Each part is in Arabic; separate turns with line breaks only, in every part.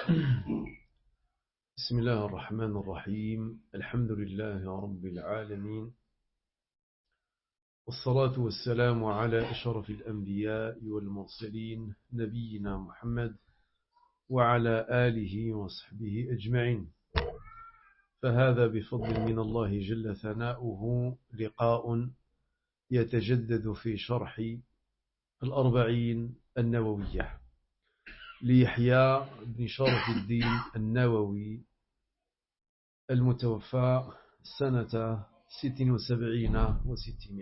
بسم الله الرحمن الرحيم. الحمد لله رب العالمين، والصلاة والسلام على أشرف الأنبياء والمرسلين نبينا محمد وعلى آله وصحبه أجمعين. فهذا بفضل من الله جل ثناؤه لقاء يتجدد في شرح الأربعين النووية ليحيى بن شرف الدين النووي المتوفى سنة 76 و600.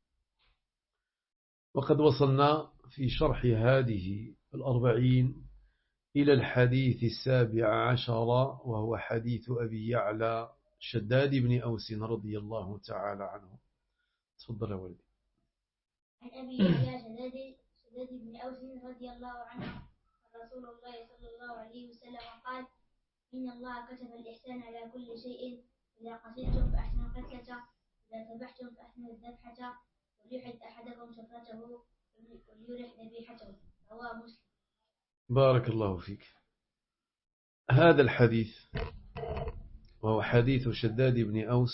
وقد وصلنا في شرح هذه الأربعين إلى الحديث 17، وهو حديث أبي يعلى شداد بن أوس رضي الله تعالى عنه. تفضل يا ولدي.
عن أبي يعلى شداد بن أوس رضي الله عنه رسول الله صلى الله عليه وسلم قال: إن الله كتب الإحسان على كل شيء، إذا قتلتم فأحسنوا القتلة، إذا ذبحتم فأحسنوا الذبحة، وليحد أحدكم شفرته وليرح ذبيحته. رواه مسلم.
بارك الله فيك. هذا الحديث وهو حديث شداد بن أوس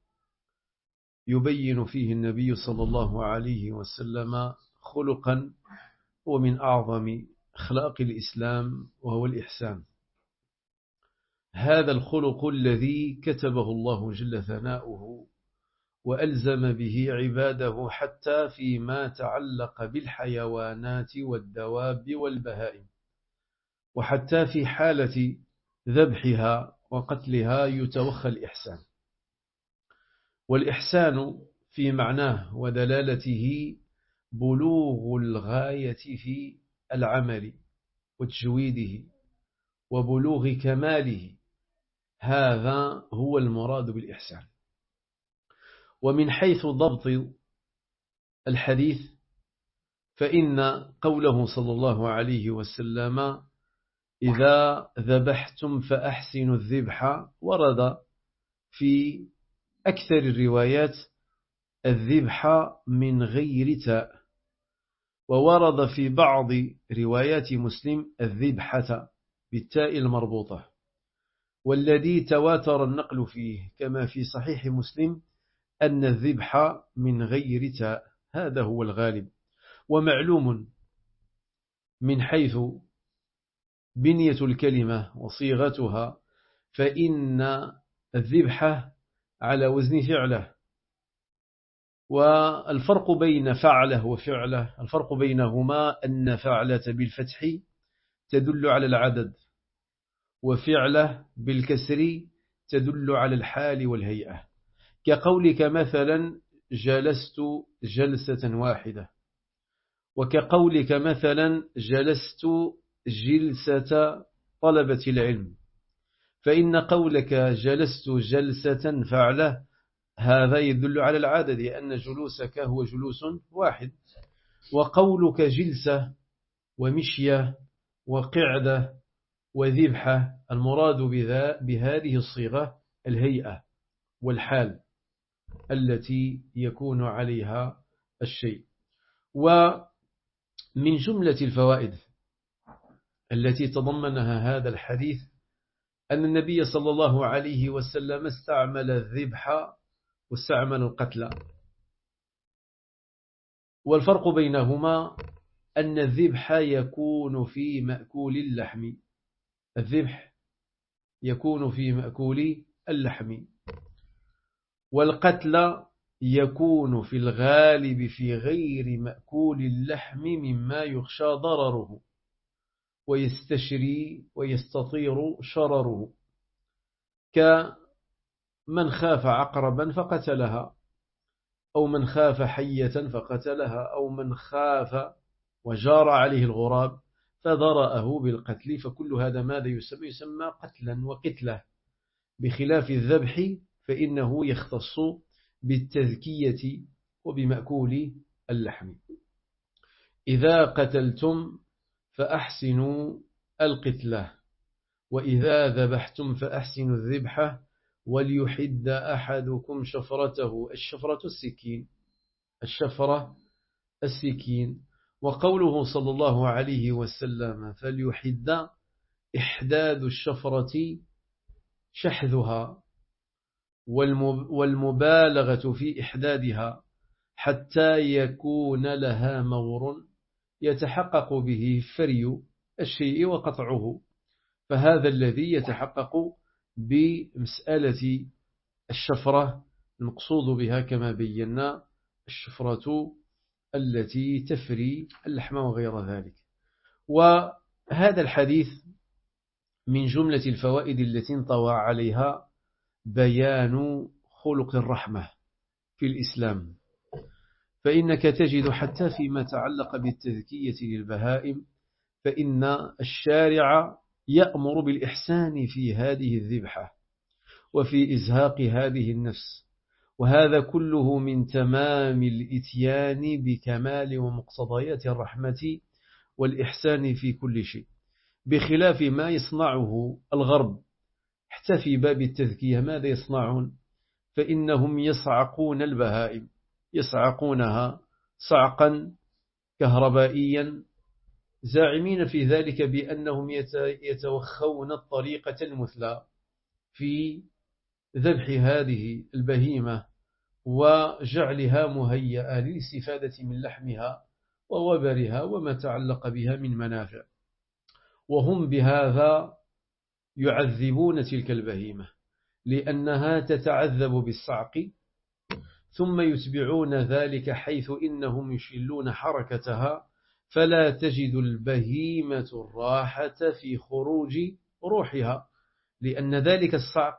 يبين فيه النبي صلى الله عليه وسلم خلقا ومن أعظم أخلاق الإسلام، وهو الإحسان. هذا الخلق الذي كتبه الله جل ثناؤه وألزم به عباده حتى فيما تعلق بالحيوانات والدواب والبهائم، وحتى في حالة ذبحها وقتلها يتوخى الإحسان. والإحسان في معناه ودلالته بلوغ الغاية في العمل وتجويده وبلوغ كماله، هذا هو المراد بالإحسان. ومن حيث ضبط الحديث فإن قوله صلى الله عليه وسلم: إذا ذبحتم فأحسنوا الذبح، ورد في أكثر الروايات الذبح من غير تاء، وورد في بعض روايات مسلم الذبحة بالتاء المربوطة. والذي تواتر النقل فيه كما في صحيح مسلم أن الذبح من غير تاء، هذا هو الغالب. ومعلوم من حيث بنية الكلمة وصيغتها فإن الذبحة على وزن فعله، والفرق بين فعله وفعله، الفرق بينهما أن فعلة بالفتح تدل على العدد، وفعله بالكسر تدل على الحال والهيئة. كقولك مثلا جلست جلسة واحدة، وكقولك مثلا جلست جلسة طلبة العلم. فإن قولك جلست جلسة فعله هذا يدل على العدد، لأن جلوسك هو جلوس واحد. وقولك جلسة ومشية وقعدة وذبحة، المراد بهذه الصيغة الهيئة والحال التي يكون عليها الشيء. ومن جملة الفوائد التي تضمنها هذا الحديث أن النبي صلى الله عليه وسلم استعمل الذبح واستعمل القتل، والفرق بينهما أن الذبح يكون في مأكول اللحم، الذبح يكون في مأكول اللحم، والقتل يكون في الغالب في غير مأكول اللحم مما يخشى ضرره ويستشري ويستطير شرره، كمن خاف عقربا فقتلها، أو من خاف حية فقتلها، أو من خاف وجار عليه الغراب فضرأه بالقتل. فكل هذا ماذا يسمى قتلا وقتلة، بخلاف الذبح فإنه يختص بالتذكية وبمأكول اللحم. إذا قتلتم فأحسنوا القتلة، وإذا ذبحتم فأحسنوا الذبحة، وليحد أحدكم شفرته. الشفرة السكين، الشفرة السكين. وقوله صلى الله عليه وسلم فليحد، إحداد الشفرة شحذها والمبالغة في إحدادها حتى يكون لها مور يتحقق به فري الشيء وقطعه، فهذا الذي يتحقق بمسألة الشفرة. المقصود بها كما بينا الشفرة التي تفري اللحم وغير ذلك. وهذا الحديث من جملة الفوائد التي انطوى عليها بيان خلق الرحمة في الإسلام، فإنك تجد حتى فيما تعلق بالتذكية للبهائم فإن الشارع يأمر بالإحسان في هذه الذبحة وفي إزهاق هذه النفس، وهذا كله من تمام الإتيان بكمال ومقتضيات الرحمة والإحسان في كل شيء، بخلاف ما يصنعه الغرب. حتى في باب التذكية ماذا يصنعون؟ فإنهم يصعقون البهائم، يصعقونها صعقا كهربائيا، زاعمين في ذلك بأنهم يتوخون الطريقة المثلى في ذبح هذه البهيمة وجعلها مهيئة للاستفادة من لحمها ووبرها وما تعلق بها من منافع، وهم بهذا يعذبون تلك البهيمة لأنها تتعذب بالصعق، ثم يتبعون ذلك حيث إنهم يشلون حركتها، فلا تجد البهيمة الراحة في خروج روحها، لأن ذلك الصعق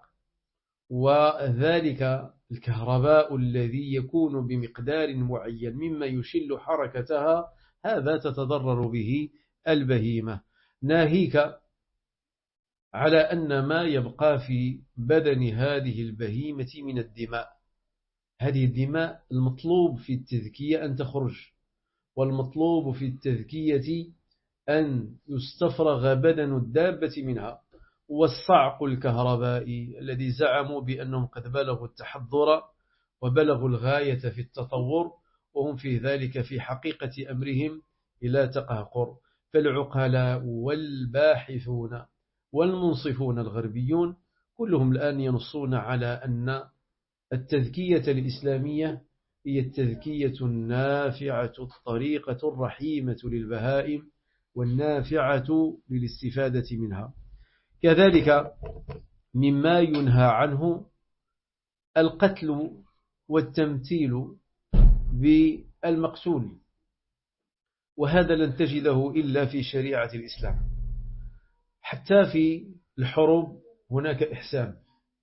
وذلك الكهرباء الذي يكون بمقدار معين مما يشل حركتها هذا تتضرر به البهيمة، ناهيك على أن ما يبقى في بدن هذه البهيمة من الدماء. هذه الدماء المطلوب في التذكية أن تخرج، والمطلوب في التذكية أن يستفرغ بدن الدابة منها. والصعق الكهربائي الذي زعموا بأنهم قد بلغوا التحضر وبلغوا الغاية في التطور، وهم في ذلك في حقيقة أمرهم إلى تقهقر. فالعقلاء والباحثون والمنصفون الغربيون كلهم الآن ينصون على أن التذكية الإسلامية هي التذكية النافعة الطريقة الرحيمة للبهائم والنافعة للاستفادة منها. كذلك مما ينهى عنه القتل والتمثيل بالمقتول، وهذا لن تجده إلا في شريعة الإسلام. حتى في الحروب هناك إحسان،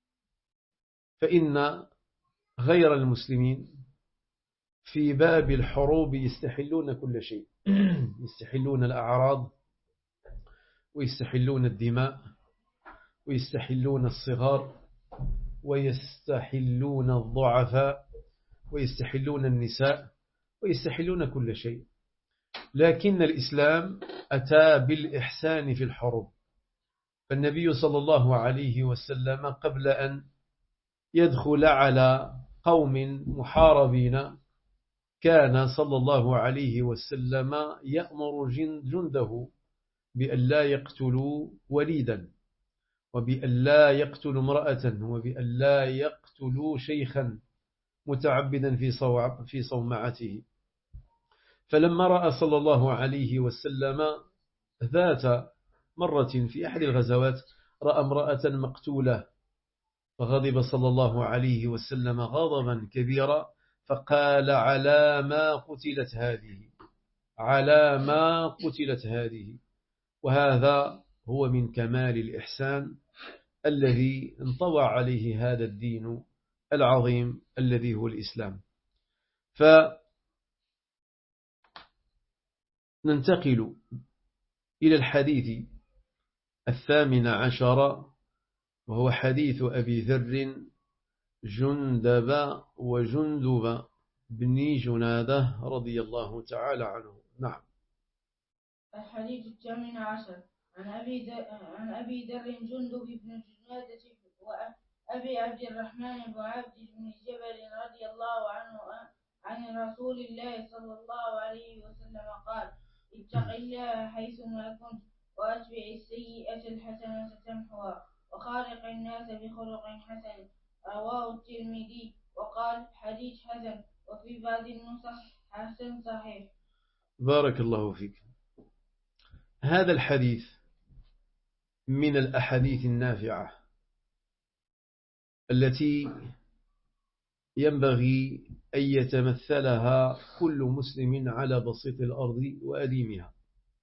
فإن غير المسلمين في باب الحروب يستحلون كل شيء، يستحلون الأعراض ويستحلون الدماء ويستحلون الصغار ويستحلون الضعفاء ويستحلون النساء ويستحلون كل شيء، لكن الإسلام أتى بالإحسان في الحروب. فالنبي صلى الله عليه وسلم قبل أن يدخل على قوم محاربين كان صلى الله عليه وسلم يأمر جنده بأن لا يقتلوا وليدا، وبأن لا يقتلوا امرأة، وبأن لا يقتلوا شيخا متعبدا في صومعته. فلما رأى صلى الله عليه وسلم ذات مرة في أحد الغزوات رأى امرأة مقتولة، فغضب صلى الله عليه وسلم غضبا كبيرا، فقال على ما قتلت هذه، على ما قتلت هذه. وهذا هو من كمال الإحسان الذي انطوى عليه هذا الدين العظيم الذي هو الإسلام. فننتقل إلى الحديث 18، وهو حديث أبي ذر جندب وجندب بن جنادة رضي الله تعالى عنه. نعم.
الحديث 18 عن أبي ذر جندب بن جنادة وأبي عبد الرحمن بن عبد بن جبل رضي الله عنه عن رسول الله صلى الله عليه وسلم قال: اتق الله حيثما كنت وأتبع السيئة الحسنة تمحها وخالق الناس بخلق حسن. رواه الترمذي وقال حديث حسن، وفي بعض النسخ حسن صحيح.
بارك الله فيك. هذا الحديث من الأحاديث النافعة التي ينبغي أن يتمثلها كل مسلم على بسيط الأرض وأديمها،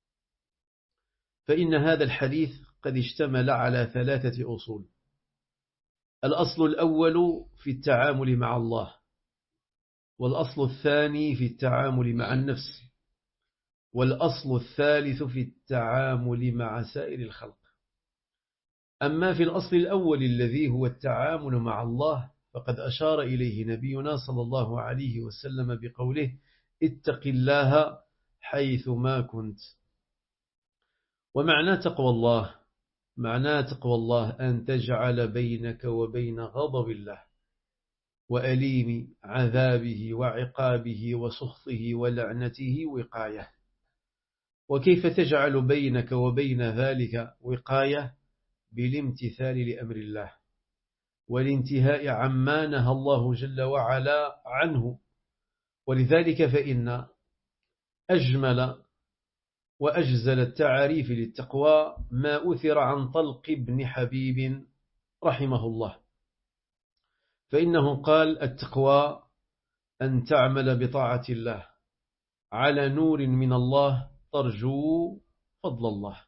فإن هذا الحديث قد اشتمل على 3 أصول. الأصل الأول في التعامل مع الله، والأصل الثاني في التعامل مع النفس، والأصل الثالث في التعامل مع سائر الخلق. أما في الأصل الأول الذي هو التعامل مع الله فقد أشار إليه نبينا صلى الله عليه وسلم بقوله اتق الله حيث ما كنت. ومعنى تقوى الله، معنى تقوى الله أن تجعل بينك وبين غضب الله وأليم عذابه وعقابه وسخطه ولعنته وقاية. وكيف تجعل بينك وبين ذلك وقاية؟ بالامتثال لأمر الله والانتهاء عما نهى الله جل وعلا عنه. ولذلك فإن أجمل وأجزل التعاريف للتقوى ما أثر عن طلق بن حبيب رحمه الله، فإنه قال التقوى أن تعمل بطاعة الله على نور من الله ترجو فضل الله،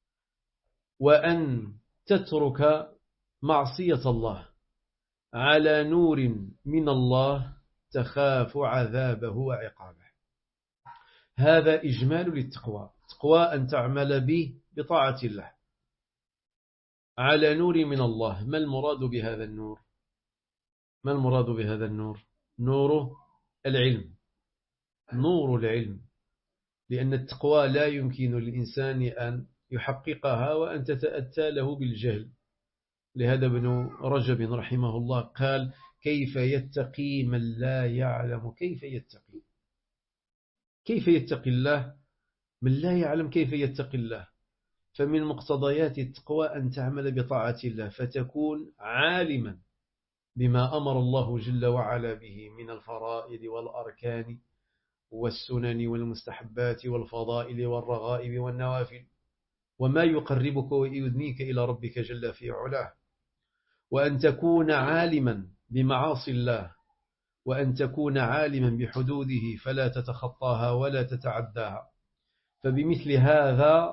وأن تترك معصية الله على نور من الله تخاف عذابه وعقابه. هذا إجمال للتقوى. تقوى أن تعمل بطاعة الله على نور من الله. ما المراد بهذا النور؟ ما المراد بهذا النور؟ نور العلم، نور العلم، لأن التقوى لا يمكن للإنسان أن يحققها وأن تتأتى له بالجهل. لهذا ابن رجب رحمه الله قال كيف يتقي من لا يعلم كيف يتقي. كيف يتقي الله من لا يعلم كيف يتقي الله؟ فمن مقتضيات التقوى أن تعمل بطاعة الله فتكون عالما بما أمر الله جل وعلا به من الفرائض والأركان والسنن والمستحبات والفضائل والرغائب والنوافل، وما يقربك ويدنيك إلى ربك جل في علاه. وأن تكون عالما بمعاصي الله، وأن تكون عالما بحدوده فلا تتخطاها ولا تتعداها. فبمثل هذا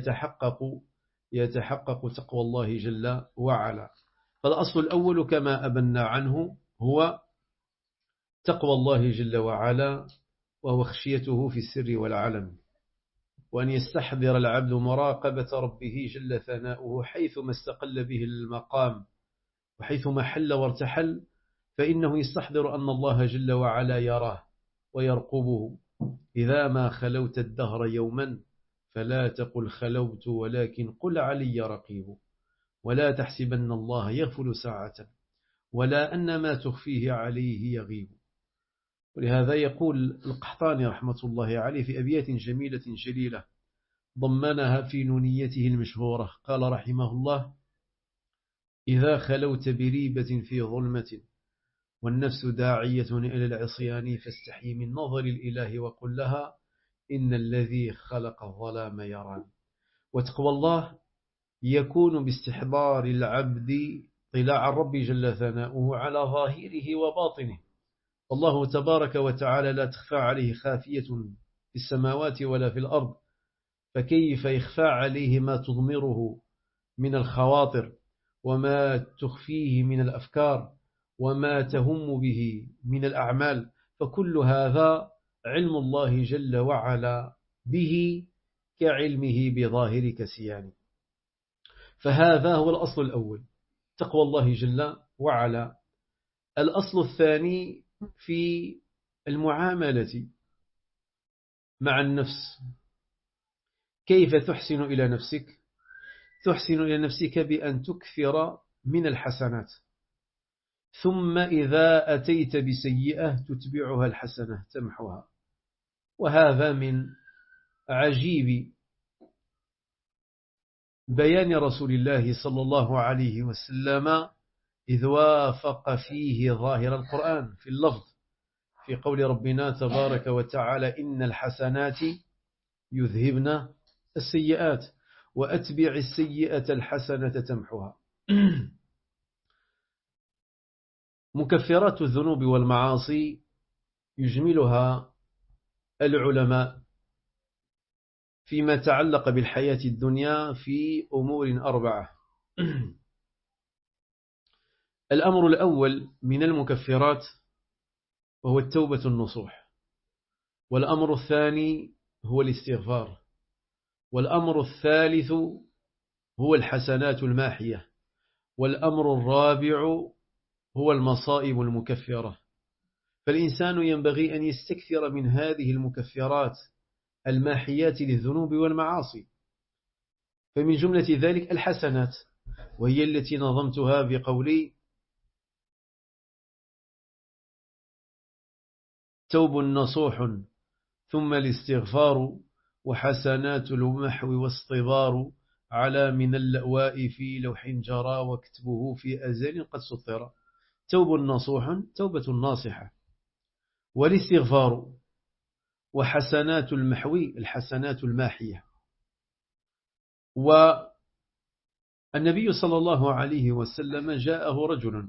يتحقق تقوى الله جل وعلا. فالأصل الأول كما أبنى عنه هو تقوى الله جل وعلا، وهو خشيته في السر والعلن، وأن يستحضر العبد مراقبة ربه جل ثناؤه حيثما استقل به المقام وحيثما حل وارتحل، فإنه يستحضر أن الله جل وعلا يراه ويرقبه. إذا ما خلوت الدهر يوما فلا تقل خلوت ولكن قل علي رقيب، ولا تحسبن الله يغفل ساعة ولا أن ما تخفيه عليه يغيب. ولهذا يقول القحطاني رحمة الله عليه في أبيات جميلة جليلة ضمنها في نونيته المشهورة، قال رحمه الله إذا خلوت بريبة في ظلمة والنفس داعية إلى العصيان فاستحي من نظر الإله وقل لها إن الذي خلق الظلام يران. وتقوى الله يكون باستحضار العبد طلاع الرب جل ثناؤه على ظاهره وباطنه. الله تبارك وتعالى لا تخفى عليه خافية في السماوات ولا في الأرض، فكيف يخفى عليه ما تضمره من الخواطر وما تخفيه من الأفكار وما تهم به من الأعمال؟ فكل هذا علم الله جل وعلا به كعلمه بظاهر كسيان. فهذا هو الأصل الأول، تقوى الله جل وعلا. الأصل الثاني في المعاملة مع النفس. كيف تحسن إلى نفسك؟ تحسن إلى نفسك بأن تكثر من الحسنات، ثم إذا أتيت بسيئة تتبعها الحسنة تمحوها. وهذا من عجيب بيان رسول الله صلى الله عليه وسلم إذ وافق فيه ظاهر القرآن في اللفظ في قول ربنا تبارك وتعالى إن الحسنات يذهبن السيئات وأتبع السيئة الحسنة تمحها. مكفرات الذنوب والمعاصي يجملها العلماء فيما تعلق بالحياة الدنيا في أمور 4. الأمر الأول من المكفرات وهو التوبة النصوح، والأمر الثاني هو الاستغفار، والأمر الثالث هو الحسنات الماحية، والأمر الرابع هو المصائب المكفرة. فالإنسان ينبغي أن يستكثر من هذه المكفرات الماحيات للذنوب والمعاصي. فمن جملة ذلك الحسنات، وهي التي نظمتها بقولي توب نصوح ثم الاستغفار وحسنات المحو واصطبار على من اللأواء في لوح جرى واكتبه في أزل قد سطر. توب نصوح توبة ناصحة، والاستغفار وحسنات المحو الحسنات الماحية. والنبي صلى الله عليه وسلم جاءه رجل،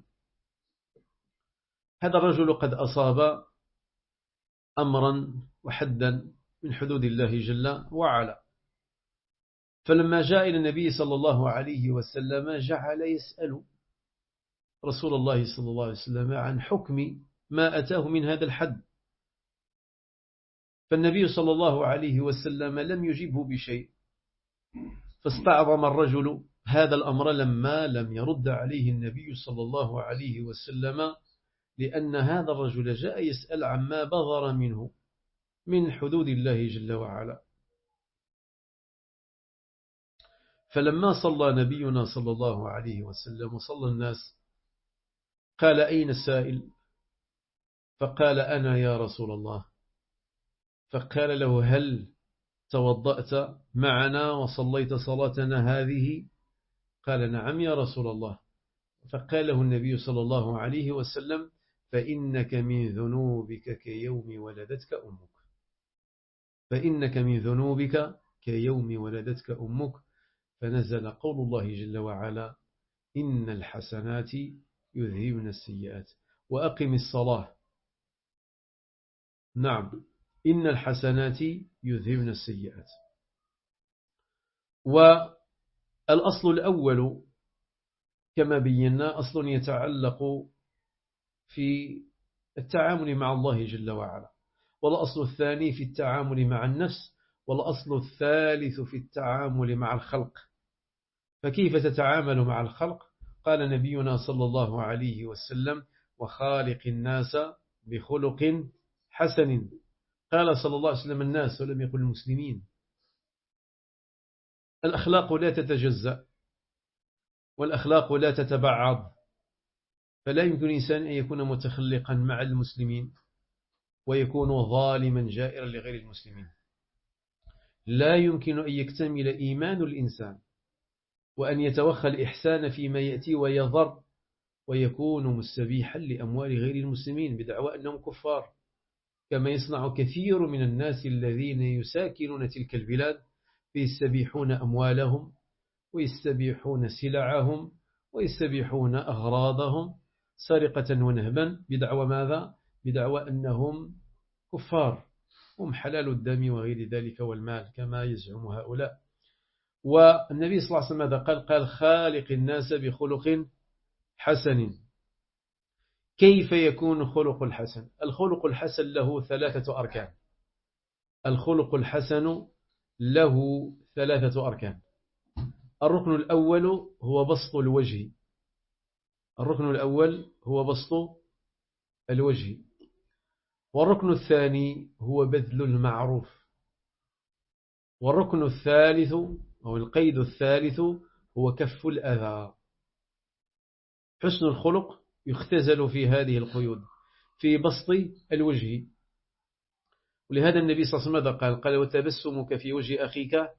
هذا الرجل قد أصاب أمرا وحدا من حدود الله جل وعلا، فلما جاء إلى النبي صلى الله عليه وسلم جعل يسأل رسول الله صلى الله عليه وسلم عن حكم ما أتاه من هذا الحد، فالنبي صلى الله عليه وسلم لم يجبه بشيء، فاستعظم الرجل هذا الأمر لما لم يرد عليه النبي صلى الله عليه وسلم، لأن هذا الرجل جاء يسأل عما بظر منه من حدود الله جل وعلا. فلما صلى نبينا صلى الله عليه وسلم وصلى الناس قال أين السائل؟ فقال أنا يا رسول الله. فقال له هل توضأت معنا وصليت صلاتنا هذه؟ قال نعم يا رسول الله. فقال له النبي صلى الله عليه وسلم فإنك من ذنوبك كيوم ولدتك أمك، فإنك من ذنوبك كيوم ولدتك أمك. فنزل قول الله جل وعلا إن الحسنات يذهبن السيئات وأقم الصلاة. نعم، إن الحسنات يذهبن السيئات. والأصل الأول كما بينا أصل يتعلق في التعامل مع الله جل وعلا، والأصل الثاني في التعامل مع النفس، والأصل الثالث في التعامل مع الخلق. فكيف تتعامل مع الخلق؟ قال نبينا صلى الله عليه وسلم وخالق الناس بخلق حسن. قال صلى الله عليه وسلم الناس ولم يقل المسلمين. الأخلاق لا تتجزأ والأخلاق لا تتبعض، فلا يمكن إنسان أن يكون متخلقا مع المسلمين ويكون ظالما جائرا لغير المسلمين. لا يمكن أن يكتمل إيمان الإنسان وأن يتوخى الإحسان فيما يأتي ويضر ويكون مستبيحا لأموال غير المسلمين بدعوى أنهم كفار، كما يصنع كثير من الناس الذين يساكنون تلك البلاد، فيستبيحون أموالهم ويستبيحون سلعهم ويستبيحون أغراضهم سرقة ونهبا بدعوى ماذا؟ بدعوى أنهم كفار هم حلال الدم وغير ذلك والمال كما يزعم هؤلاء. والنبي صلى الله عليه وسلم ماذا قال؟ قال خالق الناس بخلق حسن. كيف يكون خلق الحسن؟ الخلق الحسن له 3 أركان. الخلق الحسن له 3 أركان. الركن الأول هو بسط الوجه. الركن الأول هو بسط الوجه. والركن الثاني هو بذل المعروف. والركن الثالث أو القيد الثالث هو كف الأذى. حسن الخلق يختزل في هذه القيود في بسط الوجه. ولهذا النبي صلى الله عليه وسلم قال وتبسمك في وجه أخيك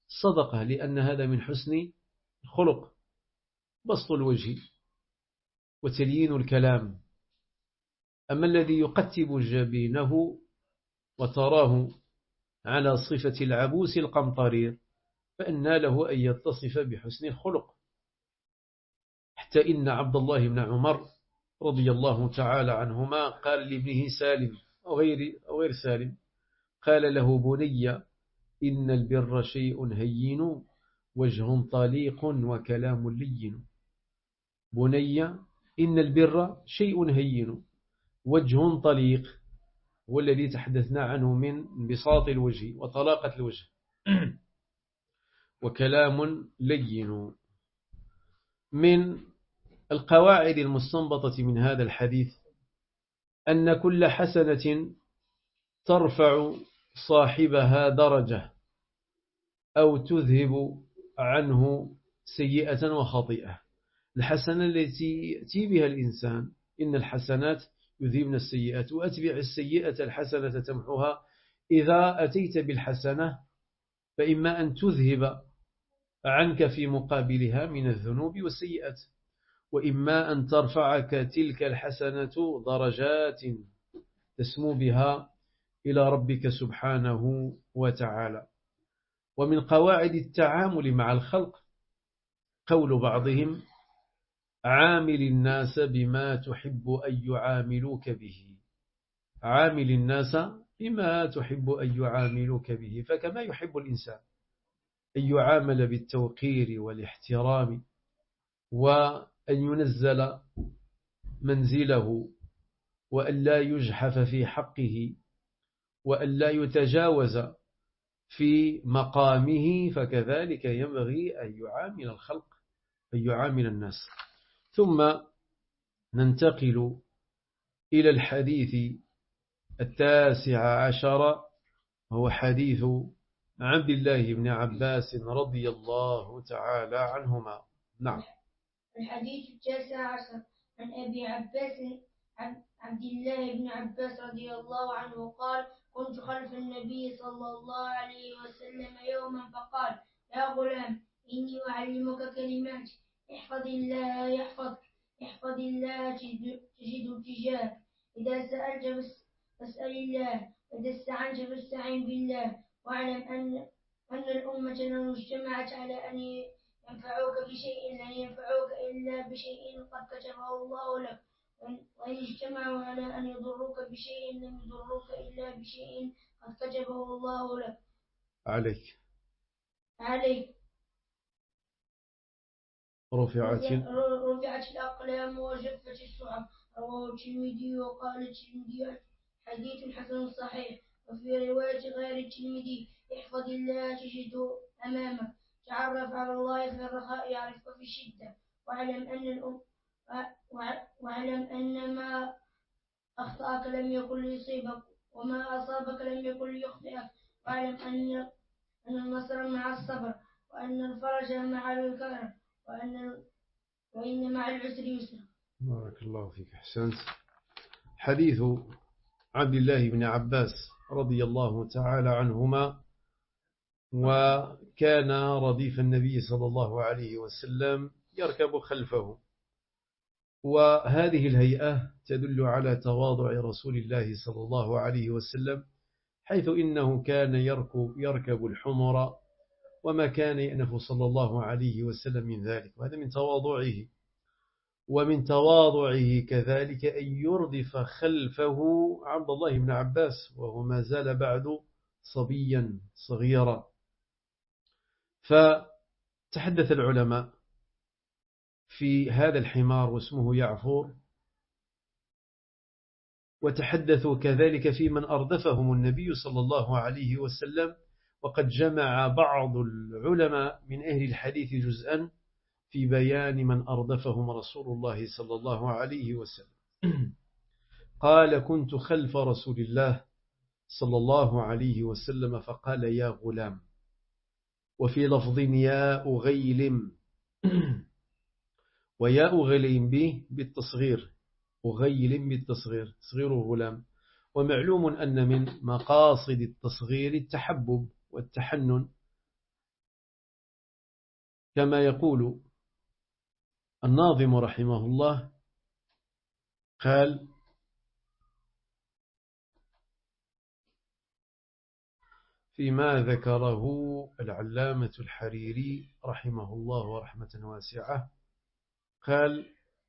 صدقة، لأن هذا من حسن الخلق، بسط الوجه وتليين الكلام. أما الذي يقتب جبينه وتراه على صفة العبوس القمطرير فإن له أن يتصف بحسن الخلق. حتى إن عبد الله بن عمر رضي الله تعالى عنهما قال لابنه سالم أو غير سالم، قال له: بني، إن البر شيء هين وجه طليق وكلام لين. بني، إن البر شيء هين وجه طليق، هو الذي تحدثنا عنه من بساط الوجه وطلاقة الوجه، وكلام لين. من القواعد المستنبطة من هذا الحديث أن كل حسنة ترفع صاحبها درجة أو تذهب عنه سيئة وخطيئة. الحسنة التي يأتي بها الإنسان، إن الحسنات يذهبن السيئات، وأتبع السيئة الحسنة تمحها. إذا أتيت بالحسنة فإما أن تذهب عنك في مقابلها من الذنوب والسيئات، وإما أن ترفعك تلك الحسنة درجات تسمو بها إلى ربك سبحانه وتعالى. ومن قواعد التعامل مع الخلق قول بعضهم: عامل الناس بما تحب أن يعاملوك به. عامل الناس بما تحب أن يعاملوك به، فكما يحب الإنسان أن يعامل بالتوقير والاحترام، وأن ينزل منزله، وأن لا يجحف في حقه، وأن لا يتجاوز في مقامه، فكذلك ينبغي أن يعامل الخلق، أن يعامل الناس. ثم ننتقل إلى الحديث 19، هو حديث عبد الله بن عباس رضي الله تعالى عنهما. نعم.
الحديث 19 عن أبي عباس عبد الله بن عباس رضي الله عنه قال: كنت خلف النبي صلى الله عليه وسلم يوما فقال: يا غلام، إني أعلمك كلمات، احفظ الله يحفظك، احفظ الله تجد تجاهك، إذا سألت فاسأل الله، وإذا استعنت فاستعن بالله، واعلم أن الأمة لو اجتمعت على أن ينفعوك بشيء لن ينفعوك إلا بشيء قد كتبه الله لك، وإن اجتمعوا على أن يضروك بشيء لم يضروك إلا بشيء قد كتبه الله لك. عليك رفعت الأقلام وجفت الصحف. رواه الترمذي وقال الترمذي: حديث حسن صحيح. وفي رواية غير الترمذي: احفظ الله تجده أمامك، تعرف على الله في الرخاء يعرفك في الشدة، واعلم أن ما أخطأك لم يكن ليصيبك، وما أصابك لم يكن ليخطئك، واعلم أن النصر مع الصبر، وأن الفرج مع الكرب، وإن مع العسر يسرا.
بارك الله فيك، أحسنت. حديث عبد الله بن عباس رضي الله تعالى عنهما، وكان رديف النبي صلى الله عليه وسلم يركب خلفه، وهذه الهيئة تدل على تواضع رسول الله صلى الله عليه وسلم، حيث إنه كان يركب الحمر، وما كان يأنف صلى الله عليه وسلم من ذلك، وهذا من تواضعه. ومن تواضعه كذلك أن يردف خلفه عبد الله بن عباس وهو ما زال بعد صبيا صغيرا. فتحدث العلماء في هذا الحمار واسمه يعفور، وتحدثوا كذلك في من أردفهم النبي صلى الله عليه وسلم، وقد جمع بعض العلماء من أهل الحديث جزءا في بيان من أردفهم رسول الله صلى الله عليه وسلم. قال: كنت خلف رسول الله صلى الله عليه وسلم فقال: يا غلام، وفي لفظ يا أغيلم، ويا أغيلم به بالتصغير، أغيلم بالتصغير، تصغير غلام. ومعلوم أن من مقاصد التصغير التحبب والتحنن، كما يقول الناظم رحمه الله قال: فيما ذكره العلامة الحريري رحمه الله رحمة واسعة، قال: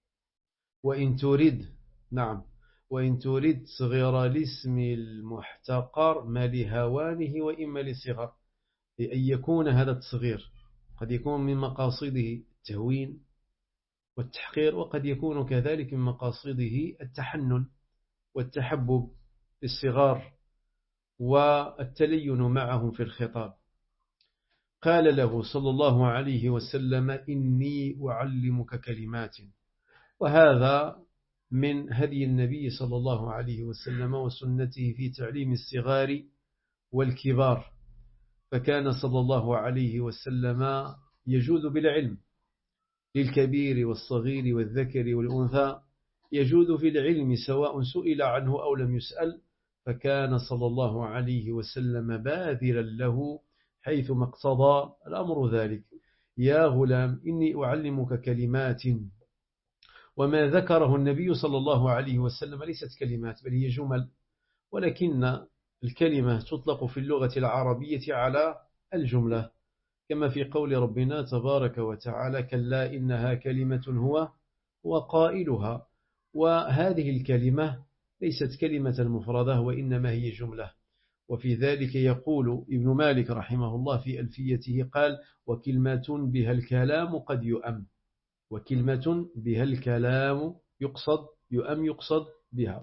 وإن تريد صغير الاسم المحتقر ما لهوانه وإما لصغر، لأن يكون هذا التصغير قد يكون من مقاصده التهوين والتحقير، وقد يكون كذلك من مقاصده التحنن والتحبب للصغار والتلين معهم في الخطاب. قال له صلى الله عليه وسلم: إني أعلمك كلمات. وهذا من هدي النبي صلى الله عليه وسلم وسنته في تعليم الصغار والكبار، فكان صلى الله عليه وسلم يجود بالعلم للكبير والصغير والذكر والأنثى، يجود في العلم سواء سئل عنه أو لم يسأل، فكان صلى الله عليه وسلم باذلا له حيثما اقتضى الأمر ذلك. يا غلام إني أعلمك كلمات. وما ذكره النبي صلى الله عليه وسلم ليست كلمات بل هي جمل، ولكن الكلمة تطلق في اللغة العربية على الجملة، كما في قول ربنا تبارك وتعالى: كلا إنها كلمة هو قائلها. وهذه الكلمة ليست كلمة مفردة وإنما هي جملة. وفي ذلك يقول ابن مالك رحمه الله في ألفيته قال: وكلمة بها الكلام قد يؤم. وكلمة بها الكلام يقصد بها.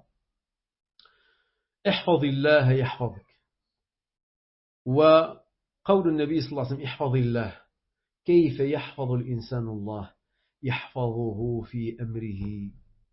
احفظ الله يحفظك. وقول النبي صلى الله عليه وسلم: احفظ الله. كيف يحفظ الإنسان الله؟ يحفظه في أمره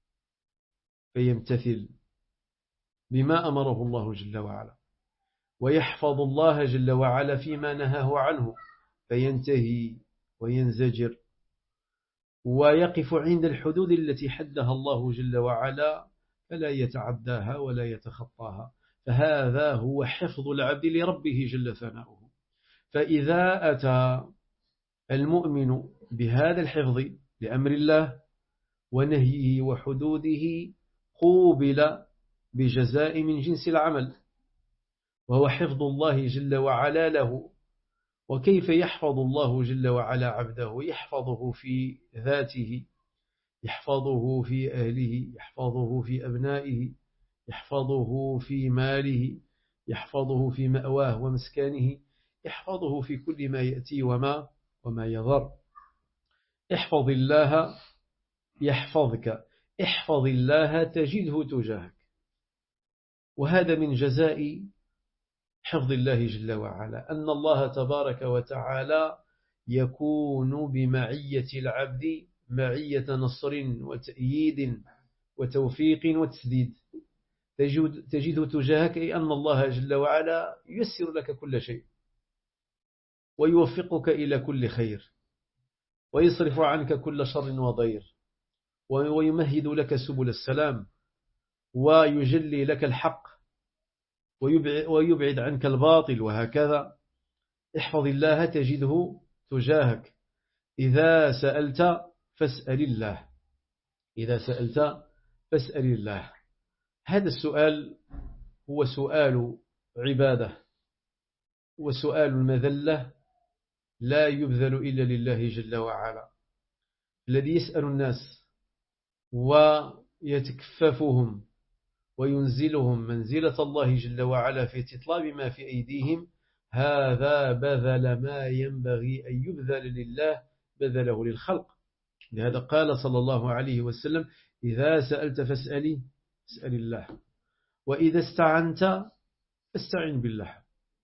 فيمتثل بما أمره الله جل وعلا، ويحفظ الله جل وعلا فيما نهاه عنه فينتهي وينزجر ويقف عند الحدود التي حدها الله جل وعلا فلا يتعداها ولا يتخطاها. فهذا هو حفظ العبد لربه جل ثناؤه. فإذا أتى المؤمن بهذا الحفظ لأمر الله ونهيه وحدوده قوبل بجزاء من جنس العمل، وهو حفظ الله جل وعلا له. وكيف يحفظ الله جل وعلا عبده؟ يحفظه في ذاته، يحفظه في أهله، يحفظه في أبنائه، يحفظه في ماله، يحفظه في مأواه ومسكانه، يحفظه في كل ما يأتي وما يضر. احفظ الله يحفظك. احفظ الله تجده تجاهك. وهذا من جزاء حفظ الله جل وعلا، أن الله تبارك وتعالى يكون بمعية العبد معية نصر وتأييد وتوفيق وتسديد. تجده تجاهك، أي أن الله جل وعلا ييسر لك كل شيء ويوفقك إلى كل خير ويصرف عنك كل شر وضير ويمهد لك سبل السلام ويجلي لك الحق ويبعد عنك الباطل، وهكذا. احفظ الله تجده تجاهك. إذا سألت فاسأل الله. إذا سألت فاسأل الله. هذا السؤال هو سؤال عبادة وسؤال المذلة، لا يبذل إلا لله جل وعلا، الذي يسأل الناس ويتكففهم وينزلهم منزلة الله جل وعلا في استطلاب ما في أيديهم. هذا بذل ما ينبغي أن يبذل لله بذله للخلق. لهذا قال صلى الله عليه وسلم: إذا سألت فاسأل الله، وإذا استعنت فاستعن بالله.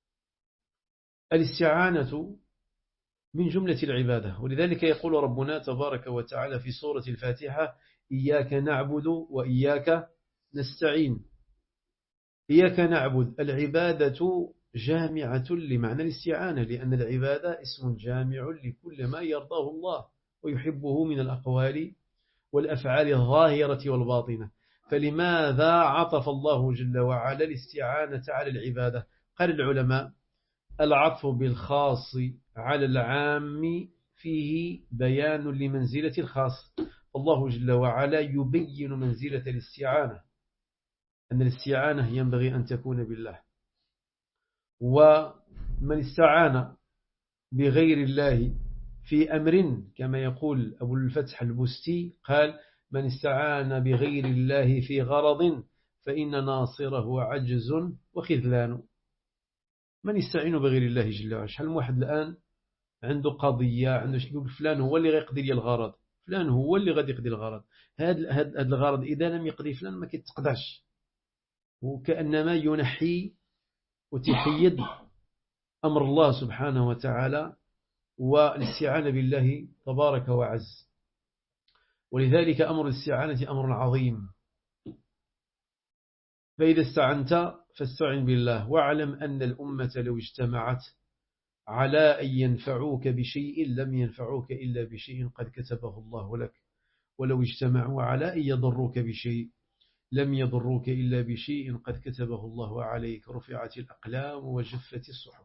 الاستعانة من جملة العبادة، ولذلك يقول ربنا تبارك وتعالى في سورة الفاتحة: إياك نعبد وإياك نستعين. إياك نعبد، العبادة جامعة لمعنى الاستعانة، لأن العبادة اسم جامع لكل ما يرضاه الله ويحبه من الأقوال والأفعال الظاهرة والباطنة. فلماذا عطف الله جل وعلا الاستعانة على العبادة؟ قال العلماء: العطف بالخاص على العام فيه بيان لمنزلة الخاص. الله جل وعلا يبين منزلة الاستعانة، أن الاستعانة ينبغي أن تكون بالله. ومن استعان بغير الله في أمر كما يقول أبو الفتح البستي قال: من استعان بغير الله في غرض فإن ناصره عجز وخذلان. من يستعين بغير الله جل وعلا. شحال من واحد الآن عنده قضية، عنده شيء، يقول فلان هو اللي غيقضي لي الغرض، فلان هو اللي غادي يقضي الغرض. هذا الغرض إذا لم يقضي فلان ما كيتقضاش، وكأنما ينحي وتحيد أمر الله سبحانه وتعالى والاستعانة بالله تبارك وعز. ولذلك أمر الاستعانة أمر عظيم. فإذا استعنت فاستعن بالله، واعلم أن الأمة لو اجتمعت على أن ينفعوك بشيء لم ينفعوك إلا بشيء قد كتبه الله لك، ولو اجتمعوا على أن يضروك بشيء لم يضروك إلا بشيء قد كتبه الله عليك. رفعت الأقلام وجفت الصحف.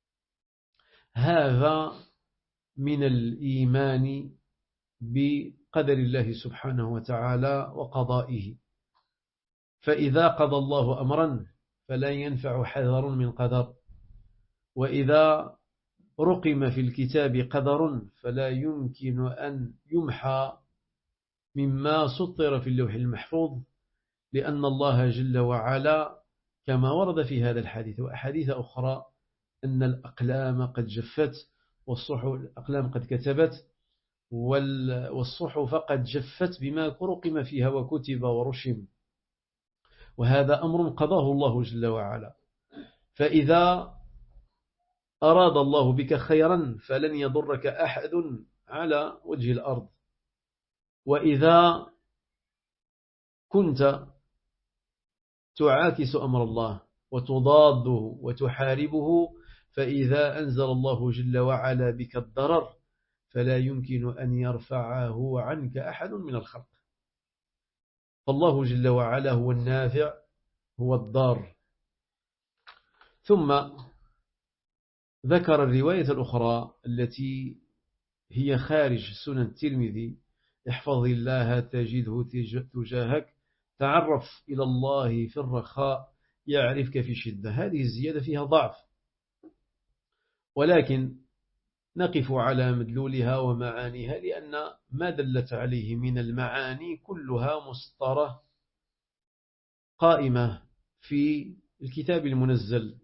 هذا من الإيمان بقدر الله سبحانه وتعالى وقضائه. فإذا قضى الله أمرا فلا ينفع حذر من قدر، وإذا رقم في الكتاب قدر فلا يمكن أن يمحى مما سطر في اللوح المحفوظ، لأن الله جل وعلا كما ورد في هذا الحديث وأحاديث أخرى أن الأقلام قد جفت الأقلام قد كتبت والصحف قد جفت بما رقم فيها وكتب ورشم. وهذا أمر قضاه الله جل وعلا. فإذا أراد الله بك خيرا فلن يضرك أحد على وجه الأرض. وإذا كنت تعاكس أمر الله وتضاده وتحاربه، فإذا أنزل الله جل وعلا بك الضرر فلا يمكن أن يرفعه عنك أحد من الخلق. فالله جل وعلا هو النافع، هو الضار. ثم ذكر الرواية الأخرى التي هي خارج سنن الترمذي: احفظ الله تجده تجاهك، تعرف إلى الله في الرخاء يعرفك في الشدة. هذه الزيادة فيها ضعف، ولكن نقف على مدلولها ومعانيها، لأن ما دلت عليه من المعاني كلها مسطرة قائمة في الكتاب المنزل.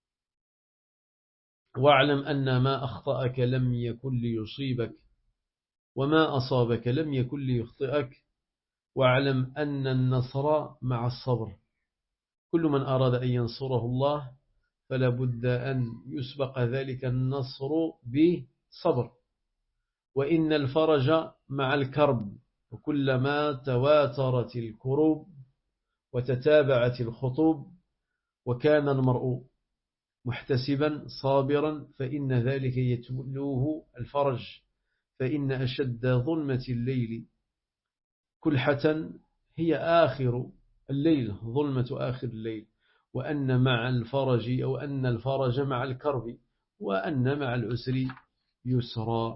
واعلم أن ما أخطأك لم يكن ليصيبك، وما أصابك لم يكن ليخطئك، واعلم أن النصر مع الصبر. كل من أراد أن ينصره الله فلا بد أن يسبق ذلك النصر بصبر. وإن الفرج مع الكرب، وكلما تواترت الكروب وتتابعت الخطوب وكان المرء محتسبا صابرا فإن ذلك يتلوه الفرج. فإن أشد ظلمة الليل كلحة هي آخر الليل، ظلمة آخر الليل. وأن مع الفرج أو أن الفرج مع الكرب، وأن مع العسر يسرا.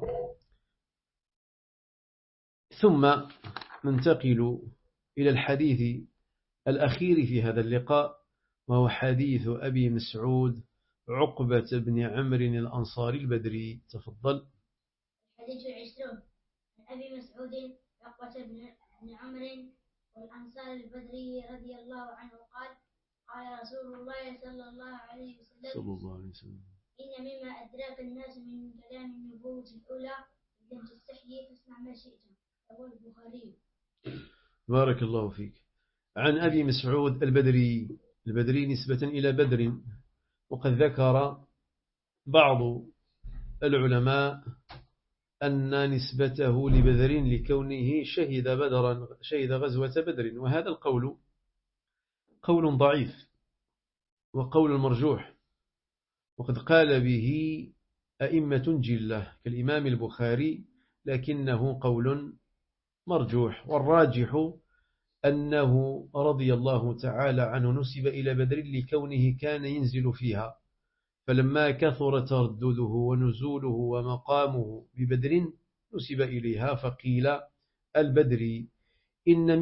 ثم ننتقل إلى الحديث الأخير في هذا اللقاء، وهو حديث أبي مسعود عقبة بن عمرو الأنصاري البدري. تفضل.
الحديث 20 عن أبي مسعود عقبة بن عمرو والأنصار البدري رضي الله عنه قال: قال رسول الله صلى الله عليه وسلم: إن مما أدراك الناس من كلام النبوة الأولى إذا تستحيي فاسمع ما شئت. رواه البخاري.
بارك الله فيك. عن أبي مسعود البدري نسبة إلى بدر. وقد ذكر بعض العلماء أن نسبته لبدر لكونه شهد غزوة بدر، وهذا القول قول ضعيف وقول مرجوح، وقد قال به أئمة جلة كالإمام البخاري، لكنه قول مرجوح. والراجح أنه رضي الله تعالى عنه نسب إلى بدر لكونه كان ينزل فيها، فلما كثر تردده ونزوله ومقامه ببدر نسب إليها فقيل البدري. إن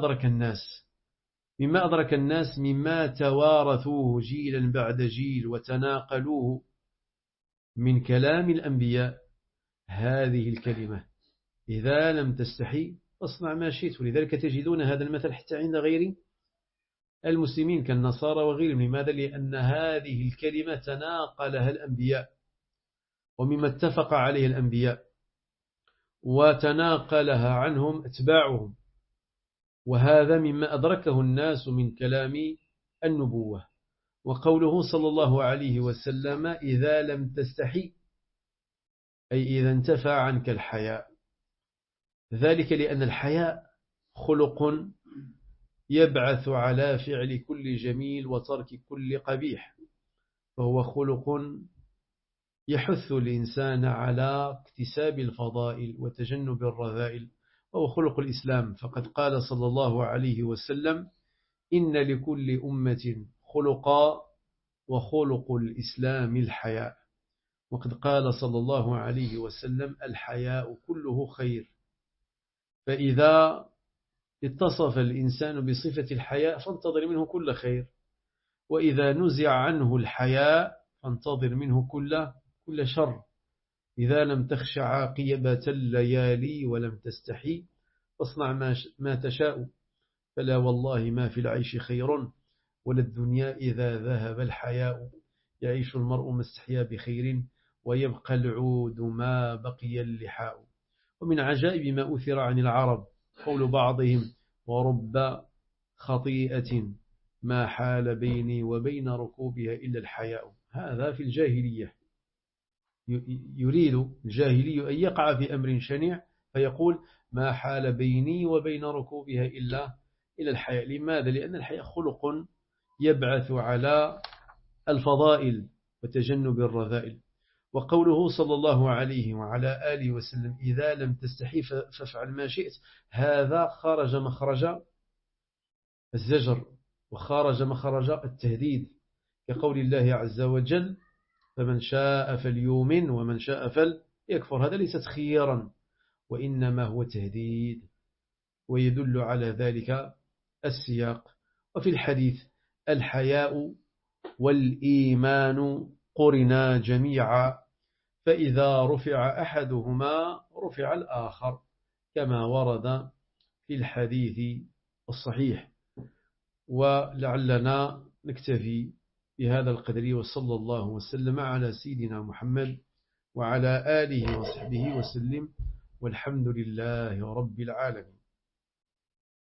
مما أدرك الناس مما توارثوه جيلا بعد جيل وتناقلوه من كلام الأنبياء هذه الكلمة: إذا لم تستحي فاصنع ما شئت. ولذلك تجدون هذا المثل حتى عند غير المسلمين كالنصارى وغيرهم. لماذا؟ لأن هذه الكلمة تناقلها الأنبياء ومما اتفق عليه الأنبياء وتناقلها عنهم أتباعهم، وهذا مما أدركه الناس من كلام النبوة. وقوله صلى الله عليه وسلم: إذا لم تستحي، أي إذا انتفى عنك الحياء. ذلك لأن الحياء خلق يبعث على فعل كل جميل وترك كل قبيح، فهو خلق يحث الإنسان على اكتساب الفضائل وتجنب الرذائل، وهو خلق الإسلام. فقد قال صلى الله عليه وسلم: إن لكل أمة خلقا وخلق الإسلام الحياء. وقد قال صلى الله عليه وسلم: الحياء كله خير. فإذا اتصف الإنسان بصفة الحياء فانتظر منه كل خير، وإذا نزع عنه الحياء فانتظر منه كل شر. إذا لم تخش عاقبة الليالي ولم تستحي فاصنع ما تشاء، فلا والله ما في العيش خير ولا الدنيا إذا ذهب الحياء. يعيش المرء ما استحيا بخير ويبقى العود ما بقي اللحاء. ومن عجائب ما أثر عن العرب قول بعضهم: ورب خطيئة ما حال بيني وبين ركوبها إلا الحياء. هذا في الجاهلية، يريد الجاهلي أن يقع في أمر شنيع فيقول: ما حال بيني وبين ركوبها إلا الحياء. لماذا؟ لأن الحياء خلق يبعث على الفضائل وتجنب الرذائل. وقوله صلى الله عليه وعلى آله وسلم: إذا لم تستحي فافعل ما شئت، هذا خرج مخرج الزجر وخرج مخرج التهديد، كقول الله عز وجل: فمن شاء فليؤمن ومن شاء فليكفر. هذا ليس خيارا وإنما هو تهديد، ويدل على ذلك السياق. وفي الحديث: الحياء والإيمان قرنا جميعا، فإذا رفع أحدهما رفع الآخر، كما ورد في الحديث الصحيح. ولعلنا نكتفي بهذا القدر، وصلى الله وسلم على سيدنا محمد وعلى آله وصحبه وسلم، والحمد لله رب العالمين.